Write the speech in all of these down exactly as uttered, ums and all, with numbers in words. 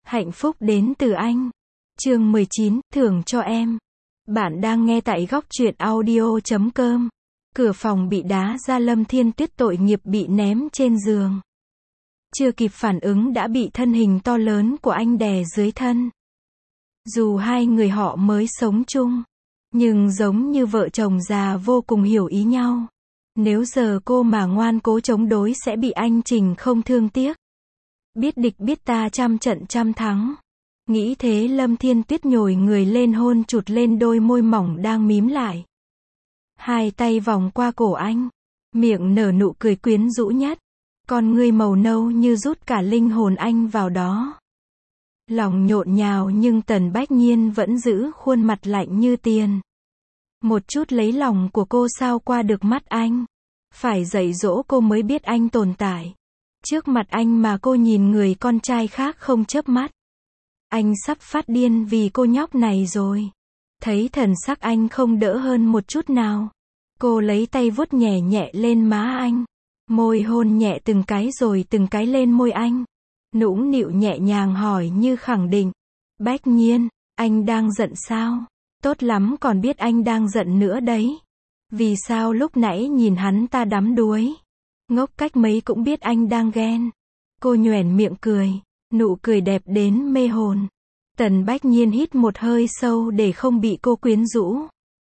Hạnh phúc đến từ anh. Chương mười chín, thưởng cho em. Bạn đang nghe tại góc truyện audio chấm com. Cửa phòng bị đá ra, Lâm Thiên Tuyết tội nghiệp bị ném trên giường. Chưa kịp phản ứng đã bị thân hình to lớn của anh đè dưới thân. Dù hai người họ mới sống chung, nhưng giống như vợ chồng già vô cùng hiểu ý nhau. Nếu giờ cô mà ngoan cố chống đối sẽ bị anh Trình không thương tiếc. Biết địch biết ta, trăm trận trăm thắng. Nghĩ thế, Lâm Thiên Tuyết nhồi người lên, hôn chụt lên đôi môi mỏng đang mím lại. Hai tay vòng qua cổ anh, miệng nở nụ cười quyến rũ nhất. Con ngươi màu nâu như rút cả linh hồn anh vào đó. Lòng nhộn nhào nhưng Tần Bách Nhiên vẫn giữ khuôn mặt lạnh như tiền. Một chút lấy lòng của cô sao qua được mắt anh. Phải dạy dỗ cô mới biết anh tồn tại. Trước mặt anh mà cô nhìn người con trai khác không chớp mắt. Anh sắp phát điên vì cô nhóc này rồi. Thấy thần sắc anh không đỡ hơn một chút nào. Cô lấy tay vuốt nhẹ nhẹ lên má anh. Môi hôn nhẹ từng cái rồi từng cái lên môi anh. Nũng nịu nhẹ nhàng hỏi như khẳng định. Bách Nhiên, anh đang giận sao? Tốt lắm, còn biết anh đang giận nữa đấy. Vì sao lúc nãy nhìn hắn ta đắm đuối? Ngốc cách mấy cũng biết anh đang ghen. Cô nhoẻn miệng cười. Nụ cười đẹp đến mê hồn. Tần Bách Nhiên hít một hơi sâu để không bị cô quyến rũ.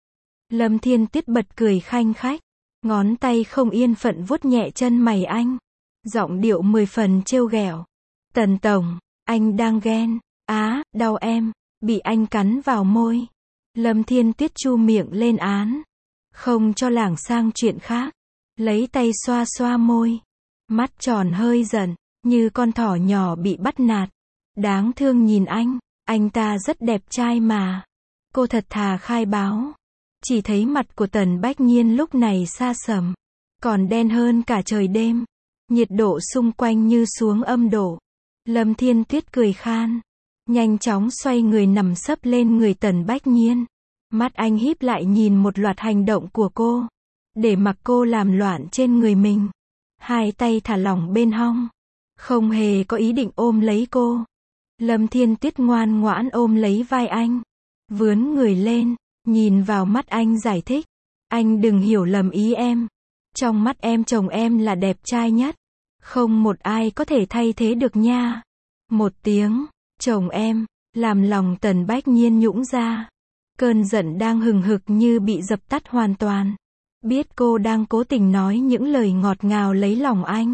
Lâm Thiên Tuyết bật cười khanh khách. Ngón tay không yên phận vuốt nhẹ chân mày anh. Giọng điệu mười phần trêu ghẹo. Tần tổng, anh đang ghen. Á, đau em. Bị anh cắn vào môi. Lâm Thiên Tuyết chu miệng lên án. Không cho lảng sang chuyện khác. Lấy tay xoa xoa môi. Mắt tròn hơi giận, như con thỏ nhỏ bị bắt nạt. Đáng thương nhìn anh. Anh ta rất đẹp trai mà. Cô thật thà khai báo. Chỉ thấy mặt của Tần Bách Nhiên lúc này xa sầm. Còn đen hơn cả trời đêm. Nhiệt độ xung quanh như xuống âm độ. Lâm Thiên Tuyết cười khan. Nhanh chóng xoay người nằm sấp lên người Tần Bách Nhiên. Mắt anh híp lại nhìn một loạt hành động của cô. Để mặc cô làm loạn trên người mình. Hai tay thả lỏng bên hông. Không hề có ý định ôm lấy cô. Lâm Thiên Tuyết ngoan ngoãn ôm lấy vai anh. Vướn người lên. Nhìn vào mắt anh giải thích. Anh đừng hiểu lầm ý em. Trong mắt em chồng em là đẹp trai nhất. Không một ai có thể thay thế được nha. Một tiếng, chồng em, làm lòng Tần Bách Nhiên nhũn ra. Cơn giận đang hừng hực như bị dập tắt hoàn toàn. Biết cô đang cố tình nói những lời ngọt ngào lấy lòng anh.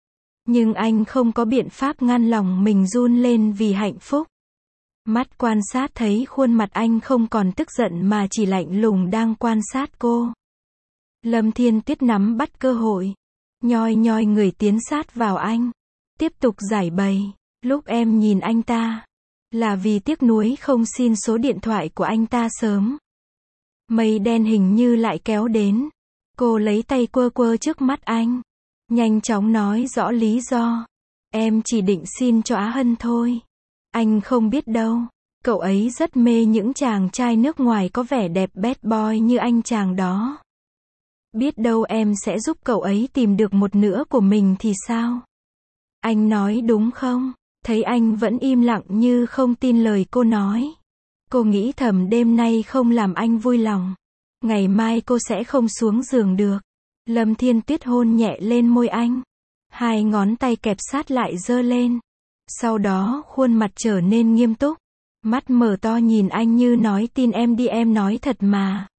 Nhưng anh không có biện pháp ngăn lòng mình run lên vì hạnh phúc. Mắt quan sát thấy khuôn mặt anh không còn tức giận mà chỉ lạnh lùng đang quan sát cô. Lâm Thiên Tuyết nắm bắt cơ hội. Nhoi nhoi người tiến sát vào anh. Tiếp tục giải bày. Lúc em nhìn anh ta. Là vì tiếc nuối không xin số điện thoại của anh ta sớm. Mây đen hình như lại kéo đến. Cô lấy tay quơ quơ trước mắt anh. Nhanh chóng nói rõ lý do. Em chỉ định xin cho Á Hân thôi. Anh không biết đâu. Cậu ấy rất mê những chàng trai nước ngoài có vẻ đẹp bad boy như anh chàng đó. Biết đâu em sẽ giúp cậu ấy tìm được một nửa của mình thì sao? Anh nói đúng không? Thấy anh vẫn im lặng như không tin lời cô nói. Cô nghĩ thầm đêm nay không làm anh vui lòng. Ngày mai cô sẽ không xuống giường được. Lâm Thiên Tuyết hôn nhẹ lên môi anh. Hai ngón tay kẹp sát lại giơ lên. Sau đó khuôn mặt trở nên nghiêm túc. Mắt mở to nhìn anh như nói tin em đi, em nói thật mà.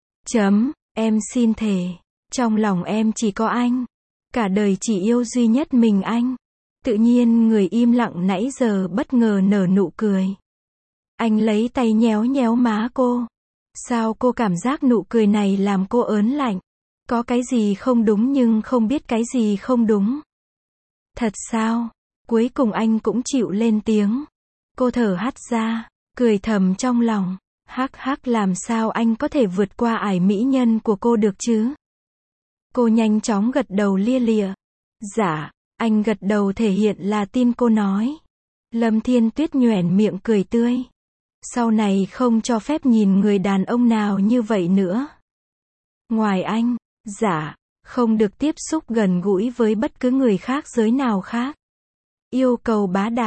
Chấm, em xin thề. Trong lòng em chỉ có anh. Cả đời chỉ yêu duy nhất mình anh. Tự nhiên người im lặng nãy giờ bất ngờ nở nụ cười. Anh lấy tay nhéo nhéo má cô. Sao cô cảm giác nụ cười này làm cô ớn lạnh? Có cái gì không đúng nhưng không biết cái gì không đúng. Thật sao? Cuối cùng anh cũng chịu lên tiếng. Cô thở hắt ra, cười thầm trong lòng. Hắc hắc, làm sao anh có thể vượt qua ải mỹ nhân của cô được chứ? Cô nhanh chóng gật đầu lia lịa. Dạ, anh gật đầu thể hiện là tin cô nói. Lâm Thiên Tuyết nhoẻn miệng cười tươi. Sau này không cho phép nhìn người đàn ông nào như vậy nữa. Ngoài anh, dạ, không được tiếp xúc gần gũi với bất cứ người khác giới nào khác. Yêu cầu bá đạo.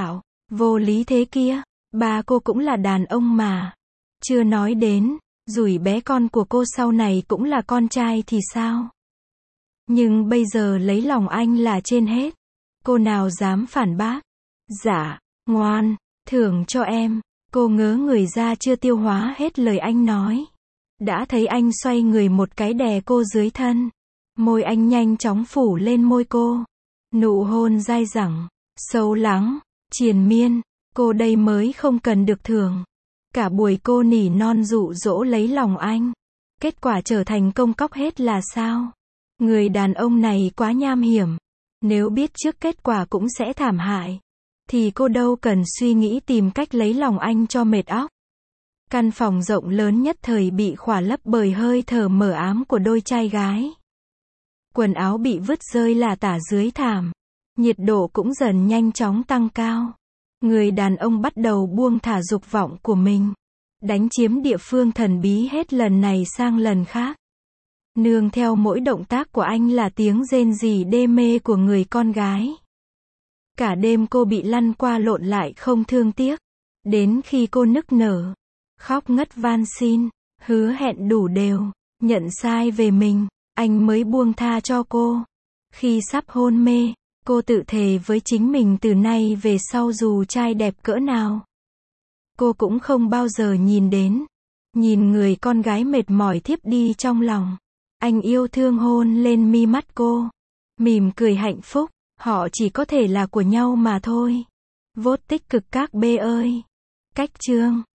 Vô lý thế kia, ba cô cũng là đàn ông mà. Chưa nói đến, rủi bé con của cô sau này cũng là con trai thì sao? Nhưng bây giờ lấy lòng anh là trên hết. Cô nào dám phản bác? Dạ, ngoan, thưởng cho em. Cô ngớ người ra chưa tiêu hóa hết lời anh nói. Đã thấy anh xoay người một cái đè cô dưới thân. Môi anh nhanh chóng phủ lên môi cô. Nụ hôn dai dẳng, sâu lắng, triền miên. Cô đây mới không cần được thưởng. Cả buổi cô nỉ non dụ dỗ lấy lòng anh. Kết quả trở thành công cóc hết là sao? Người đàn ông này quá nham hiểm. Nếu biết trước kết quả cũng sẽ thảm hại, thì cô đâu cần suy nghĩ tìm cách lấy lòng anh cho mệt óc. Căn phòng rộng lớn nhất thời bị khỏa lấp bởi hơi thở mờ ám của đôi trai gái. Quần áo bị vứt rơi lả tả dưới thảm. Nhiệt độ cũng dần nhanh chóng tăng cao. Người đàn ông bắt đầu buông thả dục vọng của mình. Đánh chiếm địa phương thần bí hết lần này sang lần khác. Nương theo mỗi động tác của anh là tiếng rên rỉ đê mê của người con gái. Cả đêm cô bị lăn qua lộn lại không thương tiếc. Đến khi cô nức nở, khóc ngất van xin, hứa hẹn đủ đều, nhận sai về mình, anh mới buông tha cho cô. Khi sắp hôn mê, cô tự thề với chính mình từ nay về sau dù trai đẹp cỡ nào, cô cũng không bao giờ nhìn đến. Nhìn người con gái mệt mỏi thiếp đi trong lòng, anh yêu thương hôn lên mi mắt cô, mỉm cười hạnh phúc, họ chỉ có thể là của nhau mà thôi. Vote tích cực các B ơi. Cách chương